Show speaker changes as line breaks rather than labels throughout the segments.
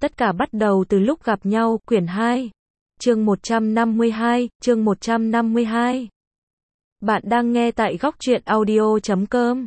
Tất cả bắt đầu từ lúc gặp nhau, quyển 2. Chương 152, chương 152. Bạn đang nghe tại góc truyện audio.com.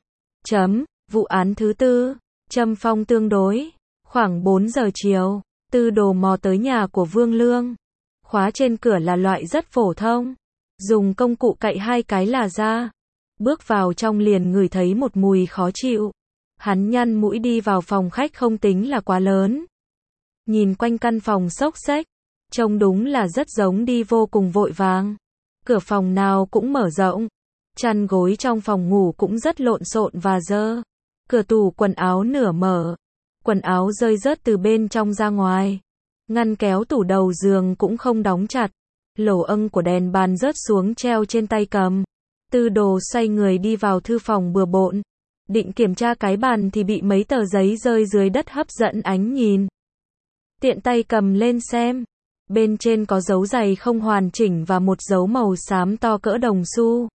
Vụ án thứ tư, Trâm Phong tương đối. Khoảng 4 giờ chiều, Tư Đồ mò tới nhà của Vương Lương. Khóa trên cửa là loại rất phổ thông. Dùng công cụ cậy 2 cái là ra. Bước vào trong liền ngửi thấy một mùi khó chịu. Hắn nhăn mũi đi vào phòng khách không tính là quá lớn. Nhìn quanh căn phòng xốc xếch, trông đúng là rất giống đi vô cùng vội vàng. Cửa phòng nào cũng mở rộng. Chăn gối trong phòng ngủ cũng rất lộn xộn và dơ. Cửa tủ quần áo nửa mở. Quần áo rơi rớt từ bên trong ra ngoài. Ngăn kéo tủ đầu giường cũng không đóng chặt. Lỗ âng của đèn bàn rớt xuống treo trên tay cầm. Tư Đồ xoay người đi vào thư phòng bừa bộn. Định kiểm tra cái bàn thì bị mấy tờ giấy rơi dưới đất hấp dẫn ánh nhìn. Tiện tay cầm lên xem. Bên trên có dấu giày không hoàn chỉnh và một dấu màu xám to cỡ đồng xu.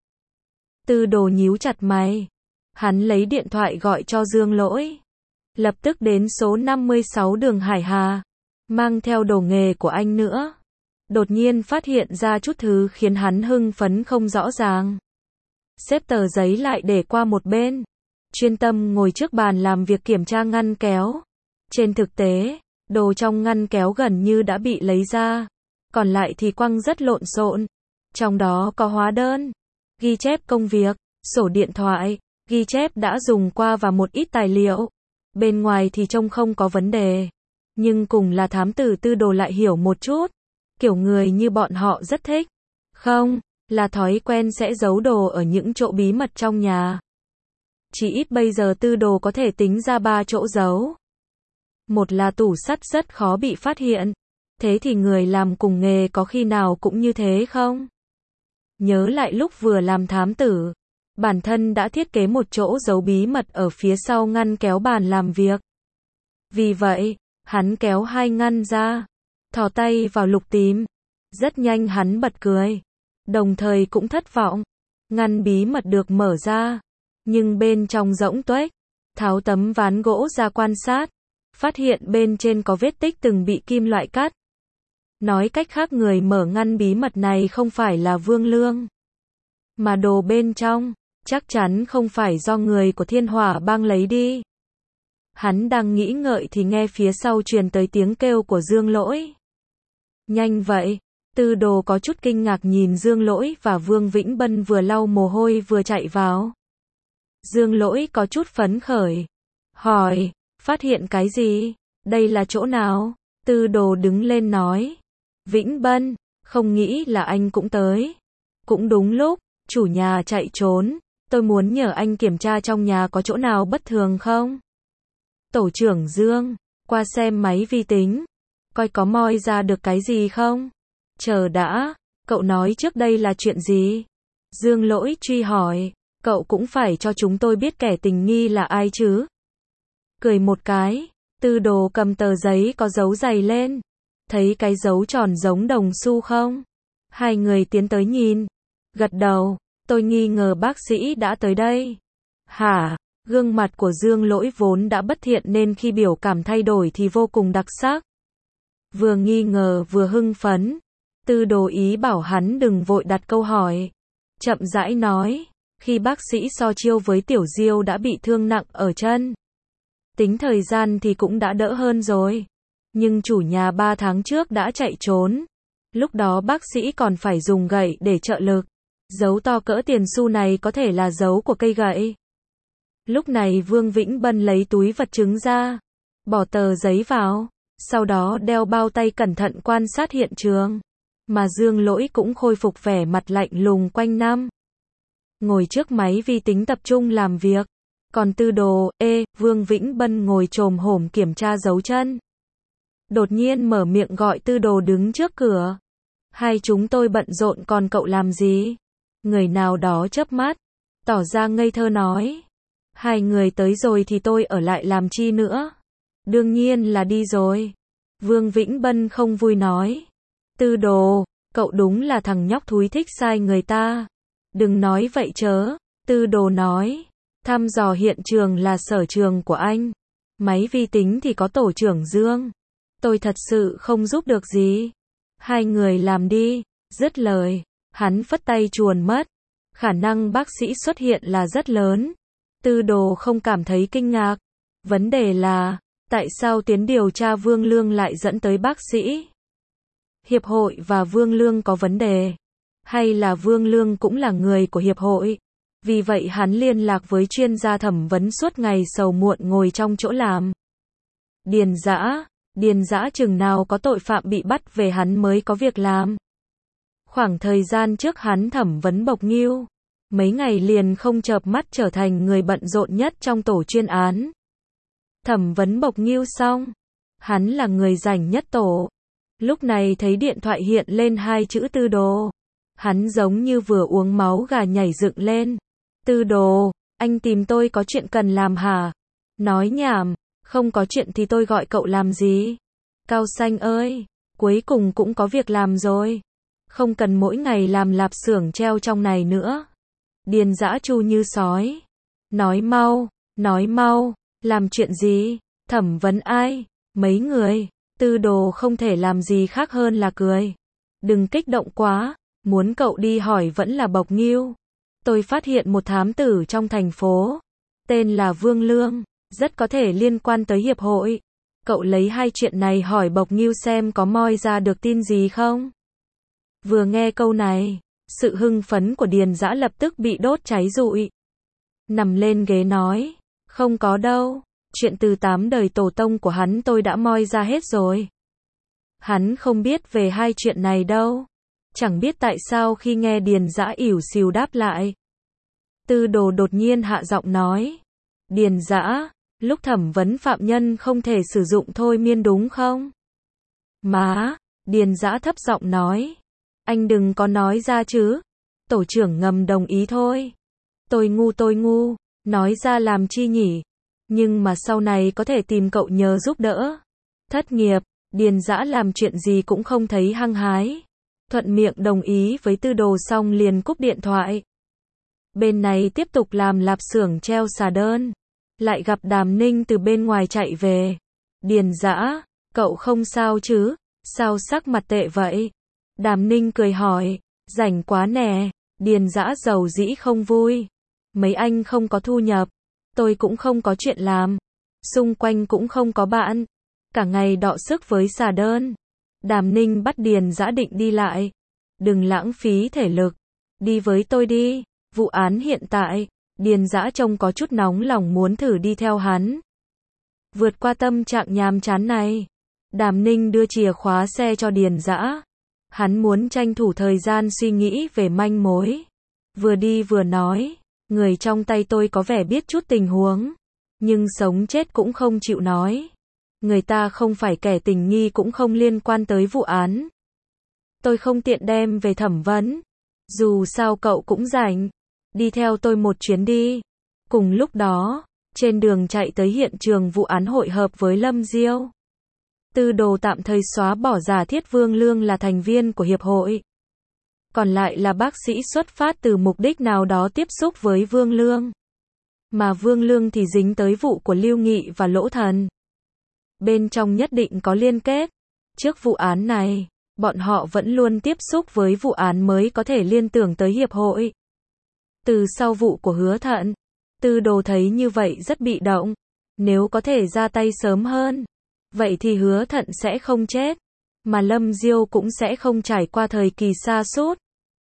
Tư Đồ nhíu chặt mày. Hắn lấy điện thoại gọi cho Dương Lỗi. Lập tức đến số 56 đường Hải Hà. Mang theo đồ nghề của anh nữa. Đột nhiên phát hiện ra chút thứ khiến hắn hưng phấn không rõ ràng. Xếp tờ giấy lại để qua một bên. Chuyên tâm ngồi trước bàn làm việc kiểm tra ngăn kéo. Trên thực tế, đồ trong ngăn kéo gần như đã bị lấy ra. Còn lại thì quăng rất lộn xộn. Trong đó có hóa đơn, ghi chép công việc, sổ điện thoại, ghi chép đã dùng qua và một ít tài liệu. Bên ngoài thì trông không có vấn đề. Nhưng cùng là thám tử Tư Đồ lại hiểu một chút. Kiểu người như bọn họ rất thích. Không, là thói quen sẽ giấu đồ ở những chỗ bí mật trong nhà. Chỉ ít bây giờ Tư Đồ có thể tính ra 3 chỗ giấu. Một là tủ sắt rất khó bị phát hiện. Thế thì người làm cùng nghề có khi nào cũng như thế không? Nhớ lại lúc vừa làm thám tử, bản thân đã thiết kế một chỗ giấu bí mật ở phía sau ngăn kéo bàn làm việc. Vì vậy, hắn kéo 2 ngăn ra, thò tay vào lục tìm. Rất nhanh hắn bật cười, đồng thời cũng thất vọng. Ngăn bí mật được mở ra, nhưng bên trong rỗng tuếch. Tháo tấm ván gỗ ra quan sát, phát hiện bên trên có vết tích từng bị kim loại cắt. Nói cách khác người mở ngăn bí mật này không phải là Vương Lương. Mà đồ bên trong, chắc chắn không phải do người của Thiên Hỏa Bang lấy đi. Hắn đang nghĩ ngợi thì nghe phía sau truyền tới tiếng kêu của Dương Lỗi. Nhanh vậy, Tư Đồ có chút kinh ngạc nhìn Dương Lỗi và Vương Vĩnh Bân vừa lau mồ hôi vừa chạy vào. Dương Lỗi có chút phấn khởi. Hỏi, phát hiện cái gì? Đây là chỗ nào? Tư Đồ đứng lên nói. Vĩnh Bân, không nghĩ là anh cũng tới. Cũng đúng lúc, chủ nhà chạy trốn. Tôi muốn nhờ anh kiểm tra trong nhà có chỗ nào bất thường không? Tổ trưởng Dương, qua xem máy vi tính. Coi có moi ra được cái gì không? Chờ đã, cậu nói trước đây là chuyện gì? Dương Lỗi truy hỏi, cậu cũng phải cho chúng tôi biết kẻ tình nghi là ai chứ? Cười một cái, Tư Đồ cầm tờ giấy có dấu giày lên. Thấy cái dấu tròn giống đồng xu không? Hai người tiến tới nhìn. Gật đầu, tôi nghi ngờ bác sĩ đã tới đây. Hả? Gương mặt của Dương Lỗi vốn đã bất thiện nên khi biểu cảm thay đổi thì vô cùng đặc sắc. Vừa nghi ngờ vừa hưng phấn. Tư Đồ ý bảo hắn đừng vội đặt câu hỏi. Chậm rãi nói, khi bác sĩ so chiêu với Tiểu Diêu đã bị thương nặng ở chân. Tính thời gian thì cũng đã đỡ hơn rồi. Nhưng chủ nhà 3 tháng trước đã chạy trốn. Lúc đó bác sĩ còn phải dùng gậy để trợ lực. Dấu to cỡ tiền xu này có thể là dấu của cây gậy. Lúc này Vương Vĩnh Bân lấy túi vật chứng ra. Bỏ tờ giấy vào. Sau đó đeo bao tay cẩn thận quan sát hiện trường. Mà Dương Lỗi cũng khôi phục vẻ mặt lạnh lùng quanh năm. Ngồi trước máy vi tính tập trung làm việc. Còn Tư Đồ, Vương Vĩnh Bân ngồi chồm hổm kiểm tra dấu chân. Đột nhiên mở miệng gọi Tư Đồ đứng trước cửa. Hai chúng tôi bận rộn còn cậu làm gì? Người nào đó chớp mắt, tỏ ra ngây thơ nói. Hai người tới rồi thì tôi ở lại làm chi nữa? Đương nhiên là đi rồi. Vương Vĩnh Bân không vui nói. Tư Đồ, cậu đúng là thằng nhóc thúi thích sai người ta. Đừng nói vậy chớ. Tư Đồ nói. Thăm dò hiện trường là sở trường của anh. Máy vi tính thì có tổ trưởng Dương. Tôi thật sự không giúp được gì. Hai người làm đi. Dứt lời, hắn phất tay chuồn mất. Khả năng bác sĩ xuất hiện là rất lớn. Tư Đồ không cảm thấy kinh ngạc. Vấn đề là, tại sao tuyến điều tra Vương Lương lại dẫn tới bác sĩ? Hiệp hội và Vương Lương có vấn đề? Hay là Vương Lương cũng là người của hiệp hội? Vì vậy hắn liên lạc với chuyên gia thẩm vấn suốt ngày sầu muộn ngồi trong chỗ làm. Điền Dã chừng nào có tội phạm bị bắt về hắn mới có việc làm. Khoảng thời gian trước hắn thẩm vấn Bộc Nghiêu, mấy ngày liền không chợp mắt trở thành người bận rộn nhất trong tổ chuyên án. Thẩm vấn Bộc Nghiêu xong, hắn là người rảnh nhất tổ. Lúc này thấy điện thoại hiện lên hai chữ Tư Đồ. Hắn giống như vừa uống máu gà nhảy dựng lên. Tư Đồ, anh tìm tôi có chuyện cần làm hả? Nói nhảm, không có chuyện thì tôi gọi cậu làm gì? Cao Xanh ơi, cuối cùng cũng có việc làm rồi. Không cần mỗi ngày làm lạp xưởng treo trong này nữa. Điền Dã chu như sói. Nói mau, làm chuyện gì? Thẩm vấn ai? Mấy người? Tư Đồ không thể làm gì khác hơn là cười. Đừng kích động quá, muốn cậu đi hỏi vẫn là Bộc Nghiêu. Tôi phát hiện một thám tử trong thành phố, tên là Vương Lương, rất có thể liên quan tới hiệp hội. Cậu lấy hai chuyện này hỏi Bộc Nghiêu xem có moi ra được tin gì không? Vừa nghe câu này, sự hưng phấn của Điền Dã lập tức bị đốt cháy rụi. Nằm lên ghế nói, không có đâu, chuyện từ 8 đời tổ tông của hắn tôi đã moi ra hết rồi. Hắn không biết về hai chuyện này đâu. Chẳng biết tại sao khi nghe Điền Dã ỉu xìu đáp lại. Tư Đồ đột nhiên hạ giọng nói. Điền Dã, lúc thẩm vấn phạm nhân không thể sử dụng thôi miên đúng không? Má, Điền Dã thấp giọng nói. Anh đừng có nói ra chứ. Tổ trưởng ngầm đồng ý thôi. Tôi ngu, nói ra làm chi nhỉ? Nhưng mà sau này có thể tìm cậu nhờ giúp đỡ. Thất nghiệp, Điền Dã làm chuyện gì cũng không thấy hăng hái. Thuận miệng đồng ý với Tư Đồ xong liền cúp điện thoại. Bên này tiếp tục làm lạp xưởng treo xà đơn. Lại gặp Đàm Ninh từ bên ngoài chạy về. Điền Dã, cậu không sao chứ? Sao sắc mặt tệ vậy? Đàm Ninh cười hỏi. Rảnh quá nè. Điền Dã giàu dĩ không vui. Mấy anh không có thu nhập. Tôi cũng không có chuyện làm. Xung quanh cũng không có bạn. Cả ngày đọ sức với xà đơn. Đàm Ninh bắt Điền Dã định đi lại. Đừng lãng phí thể lực. Đi với tôi đi. Vụ án hiện tại. Điền Dã trông có chút nóng lòng muốn thử đi theo hắn. Vượt qua tâm trạng nhàm chán này. Đàm Ninh đưa chìa khóa xe cho Điền Dã. Hắn muốn tranh thủ thời gian suy nghĩ về manh mối. Vừa đi vừa nói. Người trong tay tôi có vẻ biết chút tình huống. Nhưng sống chết cũng không chịu nói. Người ta không phải kẻ tình nghi cũng không liên quan tới vụ án. Tôi không tiện đem về thẩm vấn. Dù sao cậu cũng rảnh. Đi theo tôi một chuyến đi. Cùng lúc đó, trên đường chạy tới hiện trường vụ án hội hợp với Lâm Diêu. Tư Đồ tạm thời xóa bỏ giả thiết Vương Lương là thành viên của hiệp hội. Còn lại là bác sĩ xuất phát từ mục đích nào đó tiếp xúc với Vương Lương. Mà Vương Lương thì dính tới vụ của Lưu Nghị và Lỗ Thần. Bên trong nhất định có liên kết. Trước vụ án này, bọn họ vẫn luôn tiếp xúc với vụ án mới có thể liên tưởng tới hiệp hội. Từ sau vụ của Hứa Thận, Tư Đồ thấy như vậy rất bị động. Nếu có thể ra tay sớm hơn, vậy thì Hứa Thận sẽ không chết, mà Lâm Diêu cũng sẽ không trải qua thời kỳ sa sút.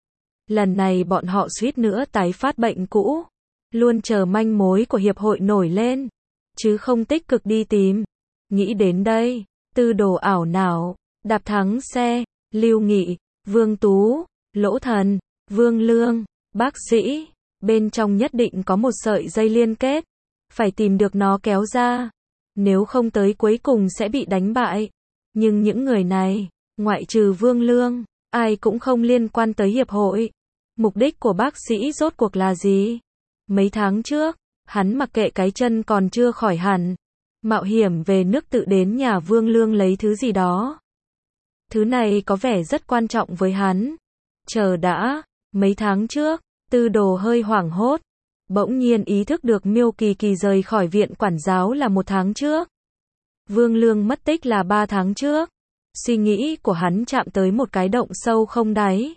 Lần này bọn họ suýt nữa tái phát bệnh cũ, luôn chờ manh mối của hiệp hội nổi lên, chứ không tích cực đi tìm. Nghĩ đến đây, Tư Đồ ảo não, đạp thắng xe, Lưu Nghị, Vương Tú, Lỗ Thần, Vương Lương, bác sĩ, bên trong nhất định có một sợi dây liên kết, phải tìm được nó kéo ra, nếu không tới cuối cùng sẽ bị đánh bại. Nhưng những người này, ngoại trừ Vương Lương, ai cũng không liên quan tới hiệp hội. Mục đích của bác sĩ rốt cuộc là gì? Mấy tháng trước, hắn mặc kệ cái chân còn chưa khỏi hẳn, mạo hiểm về nước tự đến nhà Vương Lương lấy thứ gì đó. Thứ này có vẻ rất quan trọng với hắn. Chờ đã, mấy tháng trước, Tư Đồ hơi hoảng hốt. Bỗng nhiên ý thức được Miêu Kỳ Kỳ rời khỏi viện quản giáo là 1 tháng trước. Vương Lương mất tích là 3 tháng trước. Suy nghĩ của hắn chạm tới một cái động sâu không đáy.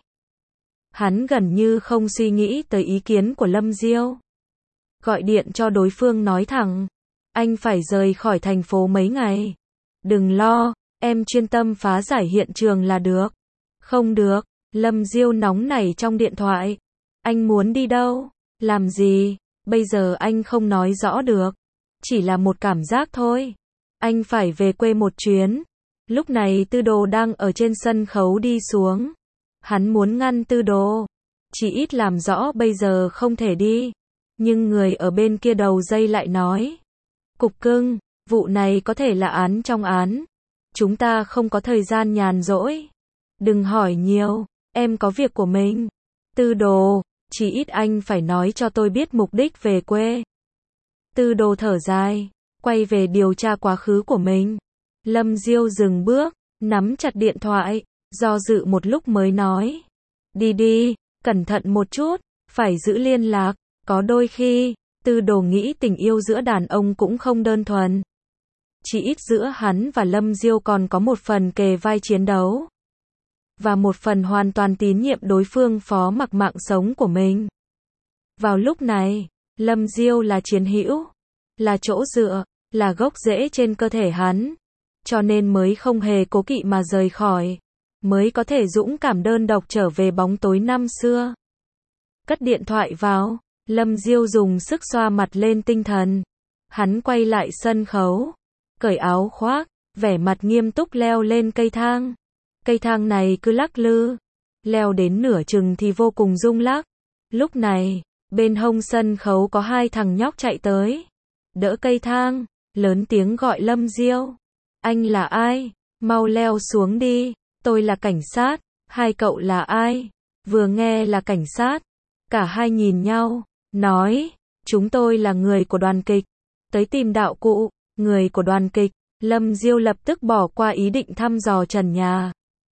Hắn gần như không suy nghĩ tới ý kiến của Lâm Diêu. Gọi điện cho đối phương nói thẳng, anh phải rời khỏi thành phố mấy ngày. Đừng lo, em chuyên tâm phá giải hiện trường là được. Không được, Lâm Diêu nóng nảy trong điện thoại. Anh muốn đi đâu? Làm gì? Bây giờ anh không nói rõ được. Chỉ là một cảm giác thôi. Anh phải về quê một chuyến. Lúc này Tư Đồ đang ở trên sân khấu đi xuống. Hắn muốn ngăn Tư Đồ. Chỉ ít làm rõ bây giờ không thể đi. Nhưng người ở bên kia đầu dây lại nói. Cục cưng, vụ này có thể là án trong án. Chúng ta không có thời gian nhàn rỗi. Đừng hỏi nhiều, em có việc của mình. Tư Đồ, chỉ ít anh phải nói cho tôi biết mục đích về quê. Tư Đồ thở dài, quay về điều tra quá khứ của mình. Lâm Diêu dừng bước, nắm chặt điện thoại, do dự một lúc mới nói. Đi đi, cẩn thận một chút, phải giữ liên lạc. Có đôi khi, Tư Đồ nghĩ tình yêu giữa đàn ông cũng không đơn thuần. Chỉ ít giữa hắn và Lâm Diêu còn có một phần kề vai chiến đấu. Và một phần hoàn toàn tín nhiệm đối phương phó mặc mạng sống của mình. Vào lúc này, Lâm Diêu là chiến hữu, là chỗ dựa, là gốc rễ trên cơ thể hắn. Cho nên mới không hề cố kỵ mà rời khỏi. Mới có thể dũng cảm đơn độc trở về bóng tối năm xưa. Cất điện thoại vào, Lâm Diêu dùng sức xoa mặt lên tinh thần. Hắn quay lại sân khấu, cởi áo khoác, vẻ mặt nghiêm túc leo lên cây thang. Cây thang này cứ lắc lư, leo đến nửa chừng thì vô cùng rung lắc. Lúc này, bên hông sân khấu có 2 thằng nhóc chạy tới. Đỡ cây thang, lớn tiếng gọi Lâm Diêu. Anh là ai? Mau leo xuống đi, tôi là cảnh sát. Hai cậu là ai? Vừa nghe là cảnh sát, cả hai nhìn nhau, nói, chúng tôi là người của đoàn kịch, tới tìm đạo cụ. Người của đoàn kịch. Lâm Diêu lập tức bỏ qua ý định thăm dò trần nhà.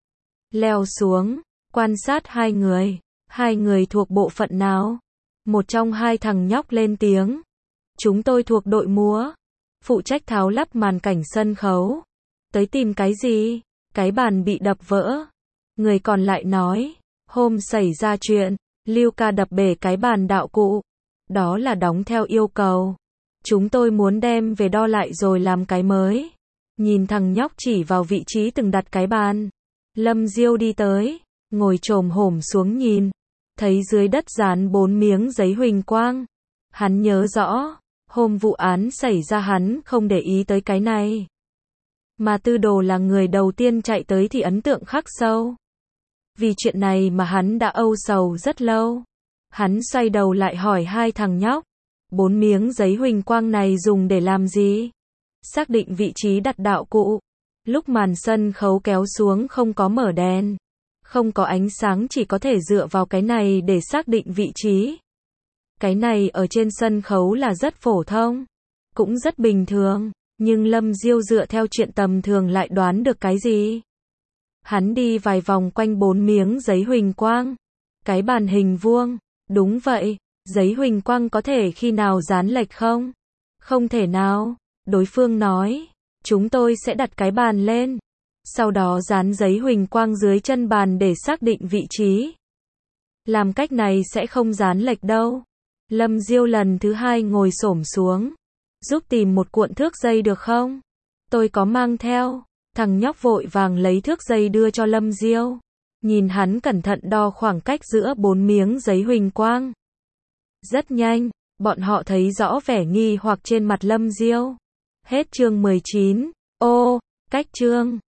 Leo xuống, quan sát hai người. Hai người thuộc bộ phận nào? Một trong 2 thằng nhóc lên tiếng. Chúng tôi thuộc đội múa, phụ trách tháo lắp màn cảnh sân khấu. Tới tìm cái gì? Cái bàn bị đập vỡ. Người còn lại nói, hôm xảy ra chuyện, Lưu Ca đập bể cái bàn đạo cụ. Đó là đóng theo yêu cầu. Chúng tôi muốn đem về đo lại rồi làm cái mới. Nhìn thằng nhóc chỉ vào vị trí từng đặt cái bàn. Lâm Diêu đi tới, ngồi chồm hổm xuống nhìn. Thấy dưới đất dán 4 miếng giấy huỳnh quang. Hắn nhớ rõ, hôm vụ án xảy ra hắn không để ý tới cái này. Mà Tư Đồ là người đầu tiên chạy tới thì ấn tượng khắc sâu. Vì chuyện này mà hắn đã âu sầu rất lâu. Hắn xoay đầu lại hỏi 2 thằng nhóc. 4 miếng giấy huỳnh quang này dùng để làm gì? Xác định vị trí đặt đạo cụ. Lúc màn sân khấu kéo xuống không có mở đèn. Không có ánh sáng, chỉ có thể dựa vào cái này để xác định vị trí. Cái này ở trên sân khấu là rất phổ thông. Cũng rất bình thường. Nhưng Lâm Diêu dựa theo chuyện tầm thường lại đoán được cái gì? Hắn đi vài vòng quanh 4 miếng giấy huỳnh quang. Cái bàn hình vuông. Đúng vậy. Giấy huỳnh quang có thể khi nào dán lệch không? Không thể nào. Đối phương nói. Chúng tôi sẽ đặt cái bàn lên. Sau đó dán giấy huỳnh quang dưới chân bàn để xác định vị trí. Làm cách này sẽ không dán lệch đâu. Lâm Diêu lần thứ 2 ngồi xổm xuống. Giúp tìm một cuộn thước dây được không? Tôi có mang theo. Thằng nhóc vội vàng lấy thước dây đưa cho Lâm Diêu. Nhìn hắn cẩn thận đo khoảng cách giữa 4 miếng giấy huỳnh quang. Rất nhanh, bọn họ thấy rõ vẻ nghi hoặc trên mặt Lâm Diêu. Hết chương 19. Ô, cách chương.